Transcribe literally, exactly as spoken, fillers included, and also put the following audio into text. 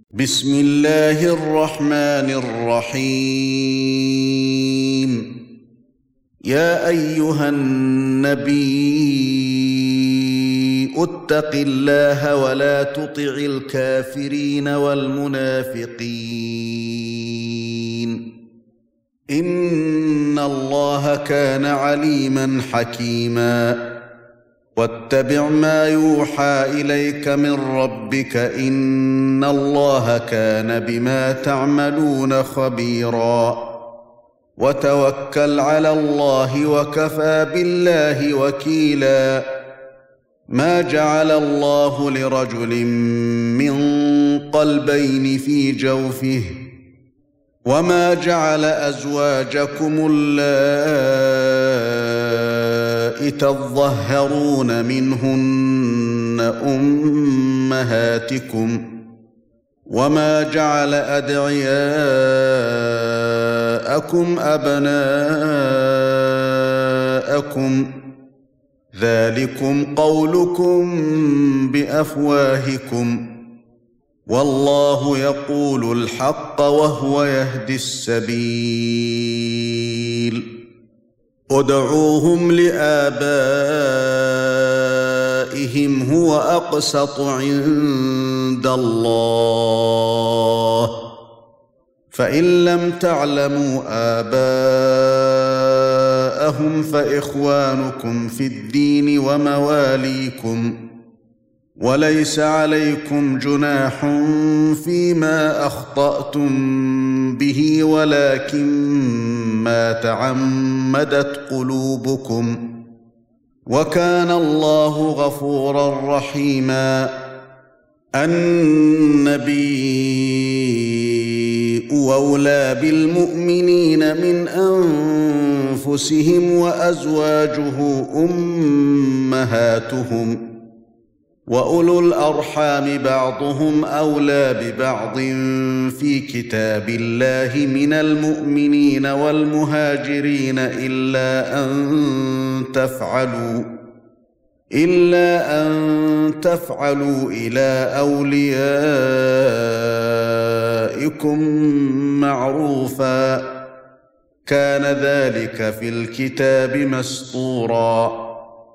بسم الله الرحمن الرحيم يا أيها النبي اتق الله ولا تطع الكافرين والمنافقين إن الله كان عليما حكيما واتبع ما يوحى إليك من ربك إن الله كان بما تعملون خبيرا وتوكل على الله وكفى بالله وكيلا ما جعل الله لرجل من قلبين في جوفه وما جعل أزواجكم اللائي تظهرون منهن أمهاتكم وما جعل أدعياءكم أبناءكم ذلكم قولكم بأفواهكم والله يقول الحق وهو يهدي السبيل ادعوهم لآبائهم هو أقسط عند الله فإن لم تعلموا آباءهم فإخوانكم في الدين ومواليكم وليس عليكم جناح فيما أخطأتم به ولكن ما تعمدت قلوبكم وكان الله غفورا رحيما النبي أولى بالمؤمنين من أنفسهم وأزواجه أمهاتهم وأولو الأرحام بعضهم أولى ببعض في كتاب الله من المؤمنين والمهاجرين إلا أن تفعلوا إلا أن تفعلوا إلى أوليائكم معروفا كان ذلك في الكتاب مسطورا